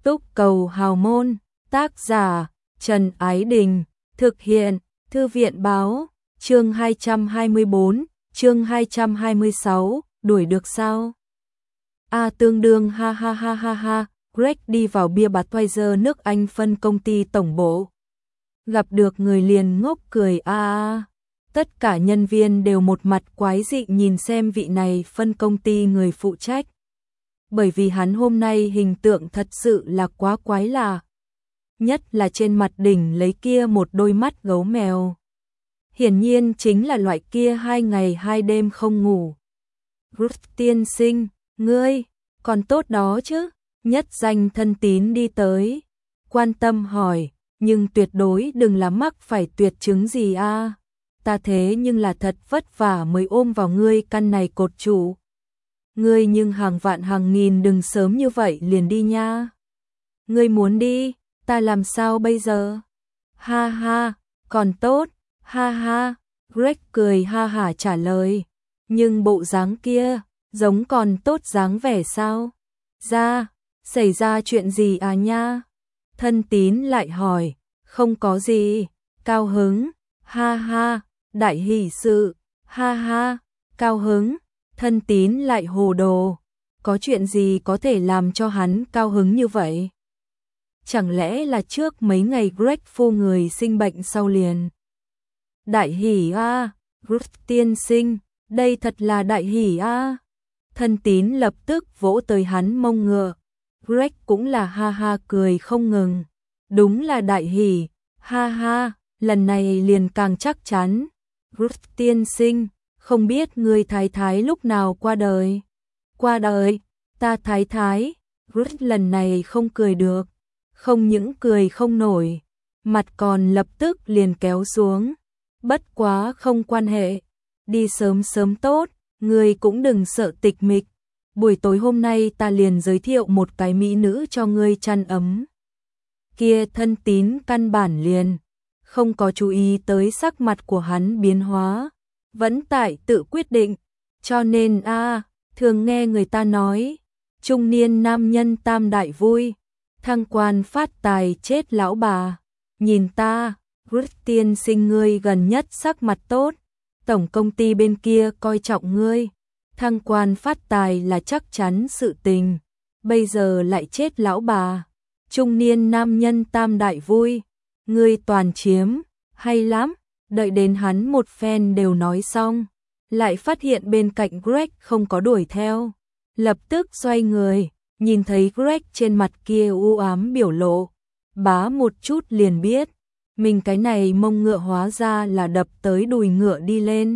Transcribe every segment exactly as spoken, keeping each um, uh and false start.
Túc Cầu Hào Môn, tác giả Trần Ái Đình, thực hiện Thư viện Báo, chương hai trăm hai mươi bốn, chương hai trăm hai mươi sáu, đuổi được sao? A à, tương đương ha ha ha ha ha, Greg đi vào bia Budweiser nước Anh phân công ty tổng bộ. Gặp được người liền ngốc cười a a. Tất cả nhân viên đều một mặt quái dị nhìn xem vị này phân công ty người phụ trách. Bởi vì hắn hôm nay hình tượng thật sự là quá quái lạ. Nhất là trên mặt đỉnh lấy kia một đôi mắt gấu mèo. Hiển nhiên chính là loại kia hai ngày hai đêm không ngủ. Ruth tiên sinh, ngươi, còn tốt đó chứ? Nhất danh thân tín đi tới. Quan tâm hỏi, nhưng tuyệt đối đừng là mắc phải tuyệt chứng gì a. À. Ta thế nhưng là thật vất vả mới ôm vào ngươi căn này cột trụ. Ngươi nhưng hàng vạn hàng nghìn đừng sớm như vậy liền đi nha. Ngươi muốn đi, ta làm sao bây giờ? Ha ha, còn tốt, ha ha, Greg cười ha hả trả lời. Nhưng bộ dáng kia, giống còn tốt dáng vẻ sao? Ra, xảy ra chuyện gì à nha? Thân tín lại hỏi, không có gì, cao hứng, ha ha, đại hỷ sự, ha ha, cao hứng. Thân tín lại hồ đồ, có chuyện gì có thể làm cho hắn cao hứng như vậy? Chẳng lẽ là trước mấy ngày Greg phu người sinh bệnh sau liền? Đại hỷ a, à, Ruth tiên sinh, đây thật là đại hỷ a. À. Thân tín lập tức vỗ tới hắn mông ngựa. Greg cũng là ha ha cười không ngừng. Đúng là đại hỷ, ha ha, lần này liền càng chắc chắn. Ruth tiên sinh, không biết người thái thái lúc nào qua đời. Qua đời, ta thái thái, Ruth lần này không cười được. Không những cười không nổi, mặt còn lập tức liền kéo xuống. Bất quá không quan hệ, đi sớm sớm tốt, người cũng đừng sợ tịch mịch. Buổi tối hôm nay ta liền giới thiệu một cái mỹ nữ cho ngươi chăn ấm. Kia thân tín căn bản liền, không có chú ý tới sắc mặt của hắn biến hóa. Vẫn tại tự quyết định, cho nên a à, thường nghe người ta nói, trung niên nam nhân tam đại vui, thăng quan phát tài chết lão bà. Nhìn ta, Ruth tiên sinh ngươi gần nhất sắc mặt tốt, tổng công ty bên kia coi trọng ngươi, thăng quan phát tài là chắc chắn sự tình, bây giờ lại chết lão bà, trung niên nam nhân tam đại vui, ngươi toàn chiếm, hay lắm. Đợi đến hắn một phen đều nói xong, lại phát hiện bên cạnh Greg không có đuổi theo. Lập tức xoay người, nhìn thấy Greg trên mặt kia u ám biểu lộ. Bá một chút liền biết, mình cái này mông ngựa hóa ra là đập tới đùi ngựa đi lên.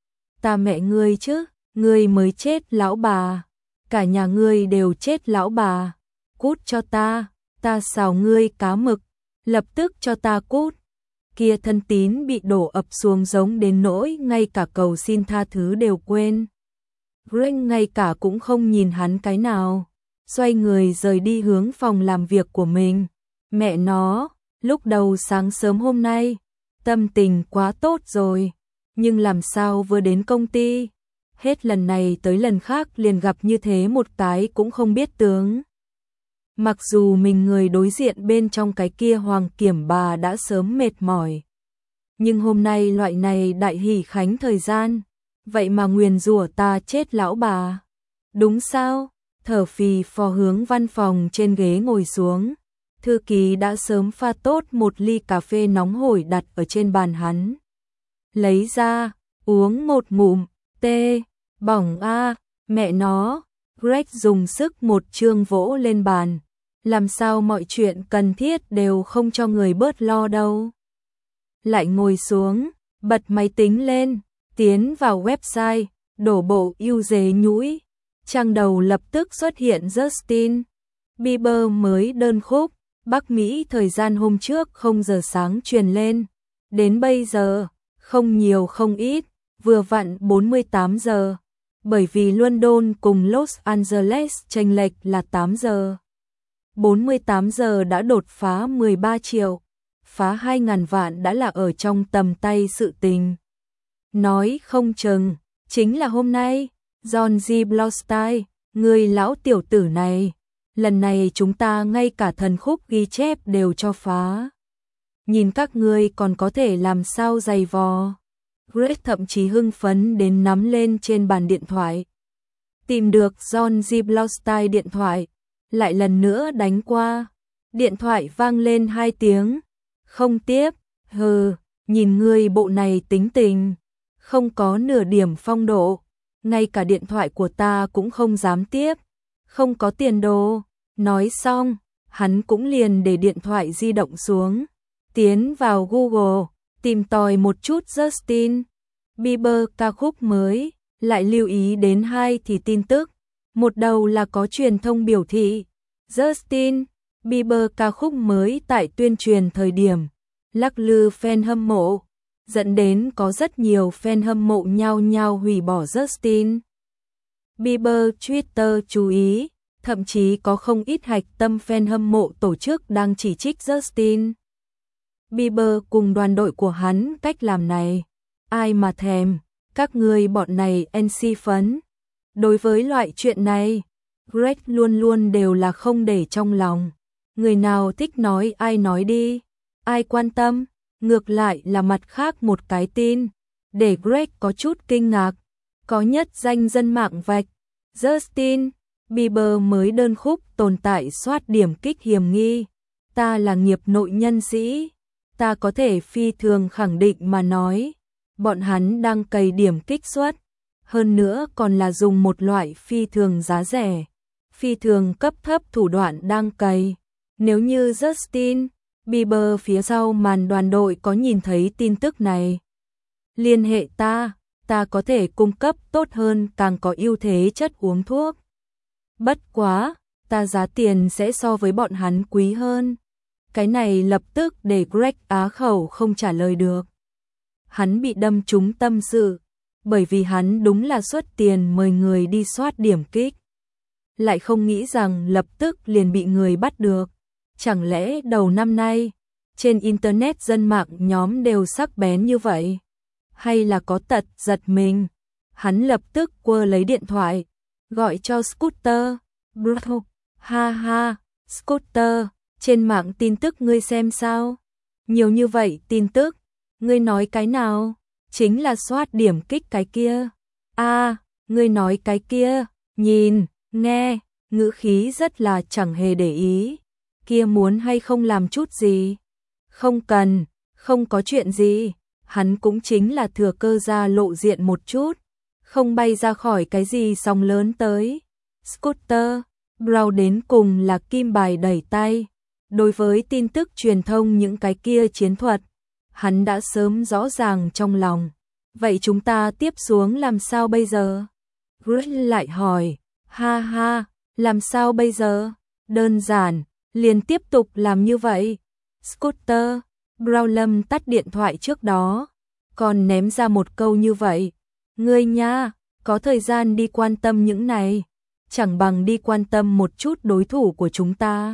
Ta mẹ ngươi chứ, ngươi mới chết lão bà. Cả nhà ngươi đều chết lão bà. Cút cho ta, ta xào ngươi cá mực. Lập tức cho ta cút. Kia thân tín bị đổ ập xuống giống đến nỗi ngay cả cầu xin tha thứ đều quên. Greg ngay cả cũng không nhìn hắn cái nào, xoay người rời đi hướng phòng làm việc của mình. Mẹ nó, lúc đầu sáng sớm hôm nay, tâm tình quá tốt rồi, nhưng làm sao vừa đến công ty, hết lần này tới lần khác liền gặp như thế một cái cũng không biết tướng. Mặc dù mình người đối diện bên trong cái kia hoàng kiểm bà đã sớm mệt mỏi. Nhưng hôm nay loại này đại hỷ khánh thời gian, vậy mà nguyền rủa ta chết lão bà. Đúng sao? Thở phì phò hướng văn phòng trên ghế ngồi xuống. Thư ký đã sớm pha tốt một ly cà phê nóng hổi đặt ở trên bàn hắn. Lấy ra, uống một ngụm, tê, bỏng a, mẹ nó. Greg dùng sức một chương vỗ lên bàn. Làm sao mọi chuyện cần thiết đều không cho người bớt lo đâu. Lại ngồi xuống, bật máy tính lên, tiến vào website, đổ bộ yêu dế nhũi. Trang đầu lập tức xuất hiện Justin Bieber mới đơn khúc, Bắc Mỹ thời gian hôm trước không giờ sáng truyền lên. Đến bây giờ, không nhiều không ít, vừa vặn bốn mươi tám giờ. Bởi vì London cùng Los Angeles chênh lệch là tám giờ. bốn mươi tám giờ đã đột phá mười ba triệu, phá hai ngàn vạn đã là ở trong tầm tay sự tình. Nói không chừng, chính là hôm nay, John G. Blostein, người lão tiểu tử này, lần này chúng ta ngay cả thần khúc ghi chép đều cho phá. Nhìn các ngươi còn có thể làm sao giày vò. Greg thậm chí hưng phấn đến nắm lên trên bàn điện thoại. Tìm được John Ziblaustein điện thoại, lại lần nữa đánh qua. Điện thoại vang lên hai tiếng. Không tiếp, hừ, nhìn ngươi bộ này tính tình, không có nửa điểm phong độ, ngay cả điện thoại của ta cũng không dám tiếp, không có tiền đồ. Nói xong, hắn cũng liền để điện thoại di động xuống, tiến vào Google, tìm tòi một chút Justin Bieber ca khúc mới, lại lưu ý đến hai thì tin tức. Một đầu là có truyền thông biểu thị Justin Bieber ca khúc mới tại tuyên truyền thời điểm lắc lư fan hâm mộ, dẫn đến có rất nhiều fan hâm mộ nhao nhao hủy bỏ Justin Bieber Twitter chú ý, thậm chí có không ít hạch tâm fan hâm mộ tổ chức đang chỉ trích Justin Bieber cùng đoàn đội của hắn cách làm này. Ai mà thèm, các người bọn này en xê phấn. Đối với loại chuyện này, Greg luôn luôn đều là không để trong lòng. Người nào thích nói ai nói đi, ai quan tâm, ngược lại là mặt khác một cái tin. Để Greg có chút kinh ngạc, có nhất danh dân mạng vạch, Justin Bieber mới đơn khúc tồn tại soát điểm kích hiểm nghi. Ta là nghiệp nội nhân sĩ, ta có thể phi thường khẳng định mà nói, bọn hắn đang cày điểm kích suất, hơn nữa còn là dùng một loại phi thường giá rẻ, phi thường cấp thấp thủ đoạn đang cày. Nếu như Justin Bieber phía sau màn đoàn đội có nhìn thấy tin tức này, liên hệ ta, ta có thể cung cấp tốt hơn, càng có ưu thế chất uống thuốc. Bất quá, ta giá tiền sẽ so với bọn hắn quý hơn. Cái này lập tức để Greg á khẩu không trả lời được. Hắn bị đâm trúng tâm sự, bởi vì hắn đúng là xuất tiền mời người đi soát điểm kích. Lại không nghĩ rằng lập tức liền bị người bắt được. Chẳng lẽ đầu năm nay, trên Internet dân mạng nhóm đều sắc bén như vậy? Hay là có tật giật mình? Hắn lập tức quơ lấy điện thoại, gọi cho Scooter. Bro, ha ha, Scooter, trên mạng tin tức ngươi xem sao? Nhiều như vậy tin tức, ngươi nói cái nào? Chính là soát điểm kích cái kia. À, ngươi nói cái kia, nhìn, nghe, ngữ khí rất là chẳng hề để ý. Kia muốn hay không làm chút gì? Không cần, không có chuyện gì. Hắn cũng chính là thừa cơ ra lộ diện một chút, không bay ra khỏi cái gì sóng lớn tới. Scooter, Brown đến cùng là kim bài đẩy tay. Đối với tin tức truyền thông những cái kia chiến thuật, hắn đã sớm rõ ràng trong lòng. Vậy chúng ta tiếp xuống làm sao bây giờ? Greg lại hỏi, ha ha, làm sao bây giờ? Đơn giản, liền tiếp tục làm như vậy. Scooter, Brown lâm tắt điện thoại trước đó, còn ném ra một câu như vậy. Ngươi nha, có thời gian đi quan tâm những này, chẳng bằng đi quan tâm một chút đối thủ của chúng ta.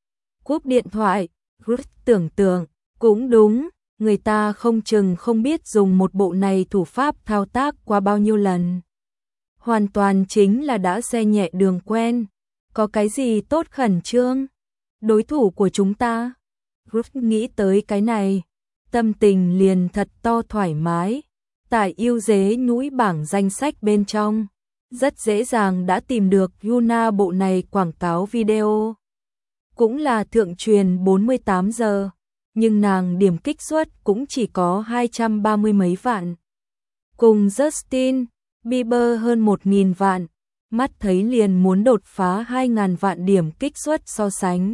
Cúp điện thoại, Greg tưởng tượng, cũng đúng, người ta không chừng không biết dùng một bộ này thủ pháp thao tác qua bao nhiêu lần. Hoàn toàn chính là đã xe nhẹ đường quen, có cái gì tốt khẩn trương. Đối thủ của chúng ta, Greg nghĩ tới cái này, tâm tình liền thật to thoải mái. Tại ưu dế nhũi bảng danh sách bên trong, rất dễ dàng đã tìm được Yuna bộ này quảng cáo video. Cũng là thượng truyền bốn mươi tám giờ, nhưng nàng điểm kích suất cũng chỉ có hai trăm ba mươi mấy vạn. Cùng Justin Bieber hơn một nghìn vạn, mắt thấy liền muốn đột phá hai nghìn vạn điểm kích suất so sánh.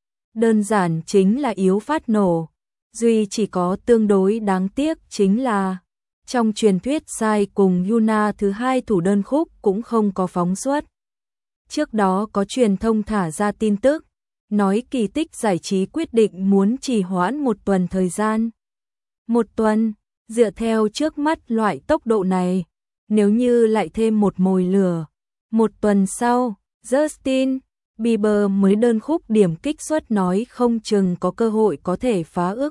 Đơn giản chính là yếu phát nổ, duy chỉ có tương đối đáng tiếc chính là trong truyền thuyết sai cùng Yuna thứ hai thủ đơn khúc cũng không có phóng xuất. Trước đó có truyền thông thả ra tin tức, nói Kỳ Tích Giải trí quyết định muốn trì hoãn một tuần thời gian. Một tuần, dựa theo trước mắt loại tốc độ này, nếu như lại thêm một mồi lửa, một tuần sau, Justin Bieber mới đơn khúc điểm kích suất nói không chừng có cơ hội có thể phá ước.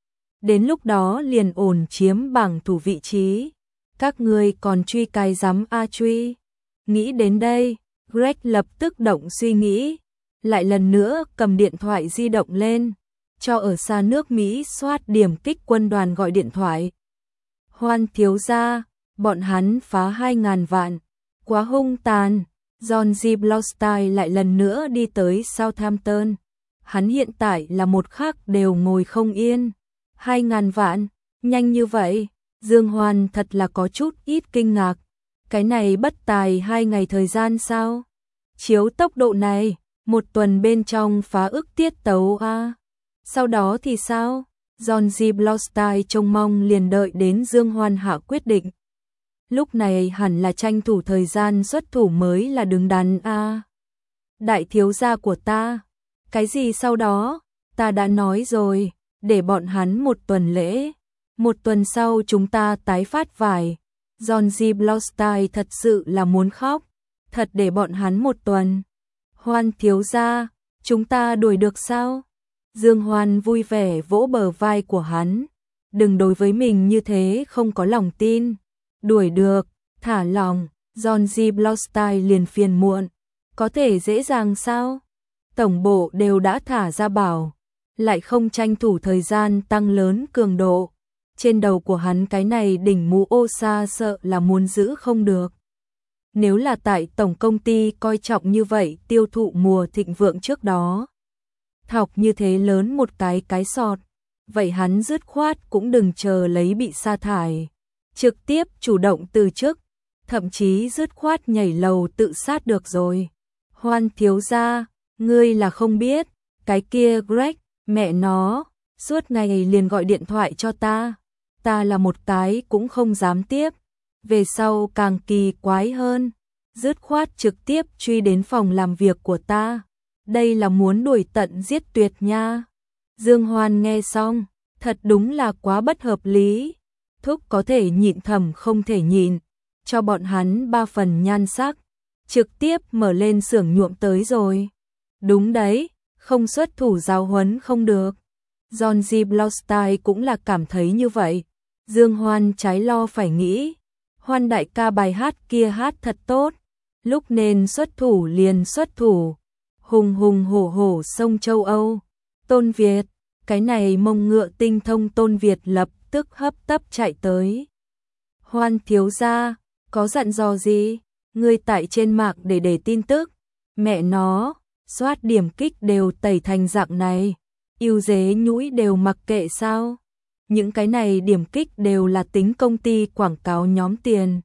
Đến lúc đó liền ổn chiếm bảng thủ vị trí. Các người còn truy cài rắm a truy. Nghĩ đến đây, Greg lập tức động suy nghĩ. lại lần nữa cầm điện thoại di động lên, cho ở xa nước Mỹ soát điểm kích quân đoàn gọi điện thoại. Hoan thiếu gia, bọn hắn phá hai ngàn vạn, quá hung tàn. John G. Blaustein lại lần nữa đi tới Southampton. Hắn hiện tại là một khắc đều ngồi không yên. Hai ngàn vạn, nhanh như vậy, Dương Hoan thật là có chút ít kinh ngạc. Cái này bất tài hai ngày thời gian sao? Chiếu tốc độ này, một tuần bên trong phá ức tiết tấu a. Sau đó thì sao? John G. Blaustein trông mong liền đợi đến Dương Hoan hạ quyết định. Lúc này hẳn là tranh thủ thời gian xuất thủ mới là đứng đắn a. Đại thiếu gia của ta, cái gì sau đó? Ta đã nói rồi, để bọn hắn một tuần lễ. Một tuần sau chúng ta tái phát vải. John G. Blaustein thật sự là muốn khóc. Thật để bọn hắn một tuần. Hoan thiếu gia, chúng ta đuổi được sao? Dương Hoan vui vẻ vỗ bờ vai của hắn. Đừng đối với mình như thế không có lòng tin. Đuổi được, thả lòng. John G. Blaustein liền phiền muộn. Có thể dễ dàng sao? Tổng bộ đều đã thả ra bảo. Lại không tranh thủ thời gian tăng lớn cường độ. Trên đầu của hắn cái này đỉnh mũ ô sa sợ là muốn giữ không được. Nếu là tại tổng công ty coi trọng như vậy tiêu thụ mùa thịnh vượng trước đó. Thọc như thế lớn một cái cái sọt. Vậy hắn dứt khoát cũng đừng chờ lấy bị sa thải. Trực tiếp chủ động từ chức. Thậm chí dứt khoát nhảy lầu tự sát được rồi. Hoan thiếu gia, ngươi là không biết. Cái kia Greg, mẹ nó, suốt ngày liền gọi điện thoại cho ta. Ta là một cái cũng không dám tiếp. Về sau càng kỳ quái hơn. Dứt khoát trực tiếp truy đến phòng làm việc của ta. Đây là muốn đuổi tận giết tuyệt nha. Dương Hoan nghe xong, thật đúng là quá bất hợp lý. Thúc có thể nhịn thầm không thể nhịn. Cho bọn hắn ba phần nhan sắc. Trực tiếp mở lên xưởng nhuộm tới rồi. Đúng đấy, không xuất thủ giáo huấn không được. John G. Blaustein cũng là cảm thấy như vậy. Dương Hoan trái lo phải nghĩ. Hoan đại ca bài hát kia hát thật tốt. Lúc nên xuất thủ liền xuất thủ. Hùng hùng hổ hổ sông châu Âu. Tôn Việt, cái này mông ngựa tinh thông Tôn Việt lập tức hấp tấp chạy tới. Hoan thiếu gia, có dặn dò gì? Ngươi tại trên mạng để để tin tức. Mẹ nó, soát điểm kích đều tẩy thành dạng này. Yêu dế nhũi đều mặc kệ sao? Những cái này điểm kích đều là tính công ty quảng cáo nhóm tiền.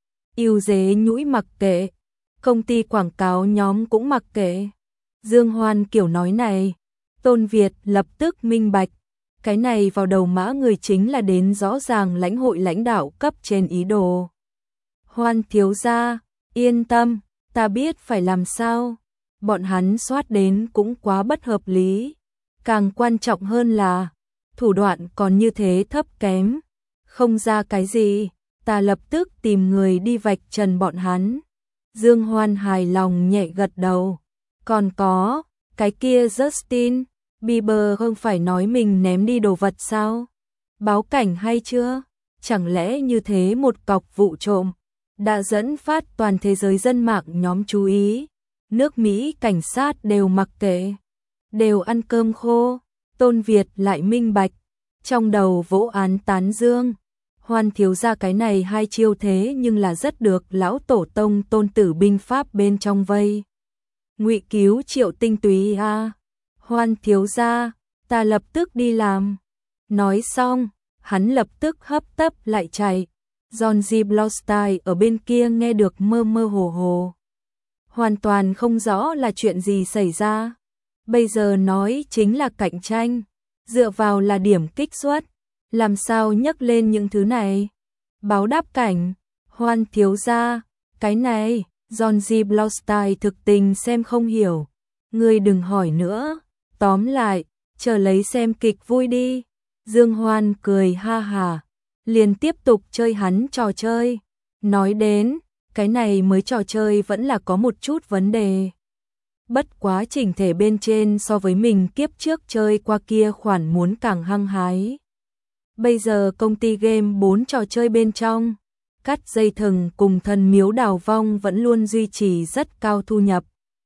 Yêu dế nhũi mặc kệ, công ty quảng cáo nhóm cũng mặc kệ. Dương Hoan kiểu nói này, Tôn Việt lập tức minh bạch. Cái này vào đầu mã người chính là đến rõ ràng lãnh hội lãnh đạo cấp trên ý đồ. Hoan thiếu gia, yên tâm, ta biết phải làm sao. Bọn hắn soát đến cũng quá bất hợp lý. Càng quan trọng hơn là thủ đoạn còn như thế thấp kém. Không ra cái gì, ta lập tức tìm người đi vạch trần bọn hắn. Dương Hoan hài lòng nhẹ gật đầu. Còn có, cái kia Justin Bieber không phải nói mình ném đi đồ vật sao? Báo cảnh hay chưa? Chẳng lẽ như thế một cọc vụ trộm đã dẫn phát toàn thế giới dân mạng nhóm chú ý? Nước Mỹ cảnh sát đều mặc kệ, đều ăn cơm khô. Tôn Việt lại minh bạch, trong đầu vỗ án tán dương. Hoan thiếu gia cái này hai chiêu thế nhưng là rất được lão tổ tông Tôn Tử binh pháp bên trong vây. Ngụy cứu Triệu tinh túy a. À. Hoan thiếu gia, ta lập tức đi làm. Nói xong, hắn lập tức hấp tấp lại chạy. John G. Blaustein ở bên kia nghe được mơ mơ hồ hồ. Hoàn toàn không rõ là chuyện gì xảy ra. Bây giờ nói chính là cạnh tranh, dựa vào là điểm kích suất, làm sao nhắc lên những thứ này? Báo đáp cảnh, Hoan thiếu gia, cái này, John G. Blaustein thực tình xem không hiểu. Ngươi đừng hỏi nữa, tóm lại, chờ lấy xem kịch vui đi. Dương Hoan cười ha hà, liền tiếp tục chơi hắn trò chơi. Nói đến, cái này mới trò chơi vẫn là có một chút vấn đề. Bất quá chỉnh thể bên trên so với mình kiếp trước chơi qua kia khoản muốn càng hăng hái. Bây giờ công ty game bốn trò chơi bên trong, cắt dây thừng cùng thần miếu đào vong vẫn luôn duy trì rất cao thu nhập.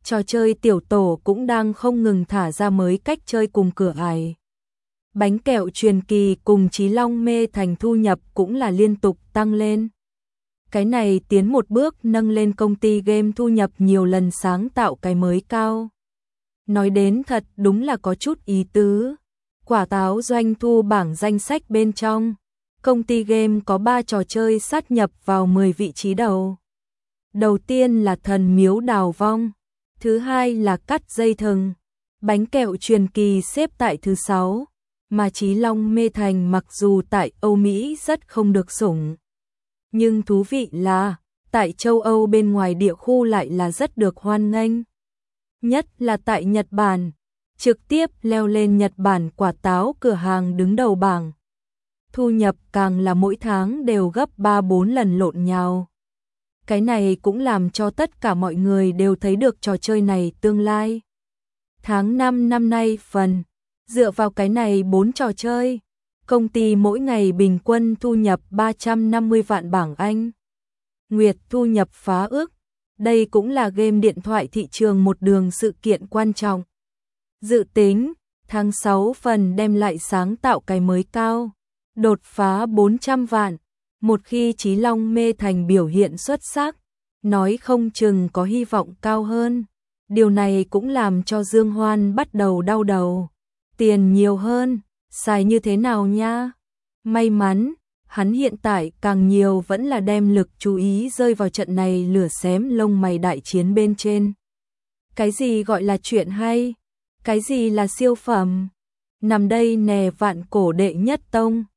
trò chơi tiểu tổ cũng đang không ngừng thả ra mới cách chơi cùng cửa ải. Bánh kẹo truyền kỳ cùng Chí Long Mê Thành thu nhập cũng là liên tục tăng lên. Cái này tiến một bước nâng lên công ty game thu nhập nhiều lần sáng tạo cái mới cao. Nói đến thật đúng là có chút ý tứ. Quả táo doanh thu bảng danh sách bên trong, công ty game có ba trò chơi sát nhập vào mười vị trí đầu. Đầu tiên là Thần Miếu Đào Vong, thứ hai là Cắt Dây Thừng. Bánh kẹo truyền kỳ xếp tại thứ sáu, mà Chí Long Mê Thành mặc dù tại Âu Mỹ rất không được sủng. Nhưng thú vị là, tại châu Âu bên ngoài địa khu lại là rất được hoan nghênh. Nhất là tại Nhật Bản, trực tiếp leo lên Nhật Bản quả táo cửa hàng đứng đầu bảng. Thu nhập càng là mỗi tháng đều gấp ba bốn lần lộn nhào. Cái này cũng làm cho tất cả mọi người đều thấy được trò chơi này tương lai. Tháng năm năm nay phần, dựa vào cái này bốn trò chơi, công ty mỗi ngày bình quân thu nhập ba trăm năm mươi vạn bảng Anh. Nguyệt thu nhập phá ước, đây cũng là game điện thoại thị trường một đường sự kiện quan trọng. Dự tính, tháng sáu phần đem lại sáng tạo cái mới cao, đột phá bốn trăm vạn. Một khi Chí Long Mê Thành biểu hiện xuất sắc, nói không chừng có hy vọng cao hơn. Điều này cũng làm cho Dương Hoan bắt đầu đau đầu. Tiền nhiều hơn, xài như thế nào nha? May mắn, hắn hiện tại càng nhiều vẫn là đem lực chú ý rơi vào trận này lửa xém lông mày đại chiến bên trên. Cái gì gọi là chuyện hay? Cái gì là siêu phẩm? Nằm đây nè vạn cổ đệ nhất tông.